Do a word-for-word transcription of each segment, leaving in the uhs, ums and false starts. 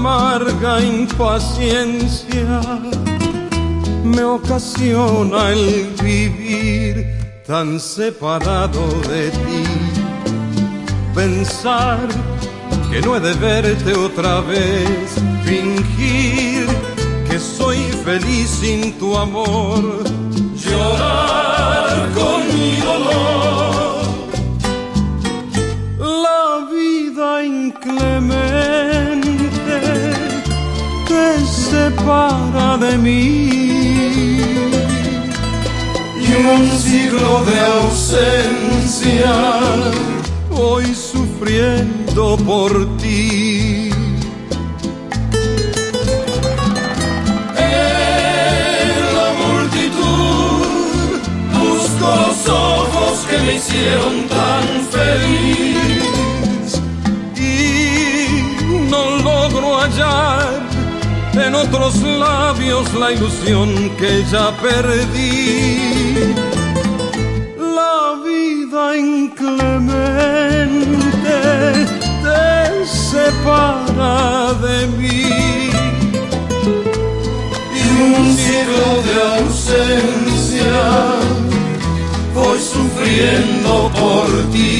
amarga impaciencia me ocasiona el vivir tan separado de ti. Pensar que no he de verte otra vez, fingir que soy feliz sin tu amor, llorar con mi dolor. La vida inclemente te separa de mí, y un siglo de ausencia voy sufriendo por ti. En la multitud busco los ojos que me hicieron tan feliz y no logro hallar en otros labios la ilusión que ya perdí. La vida inclemente te separa de mí, y un siglo de ausencia voy sufriendo por ti.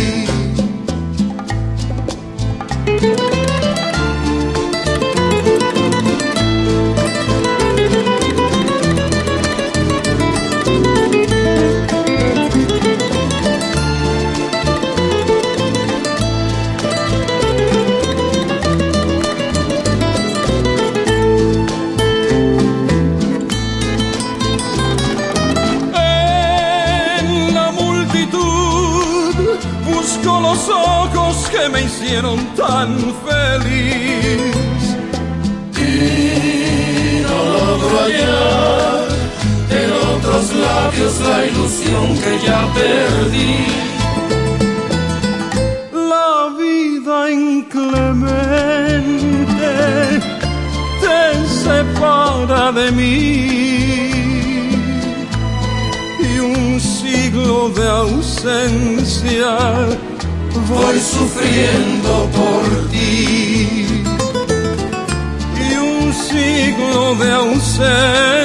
Busco los ojos que me hicieron tan feliz y no logro hallar en otros labios la ilusión que ya perdí. La vida inclemente te separa de mí, y un siglo de ausencia voy sufriendo por ti, y un siglo de ausencia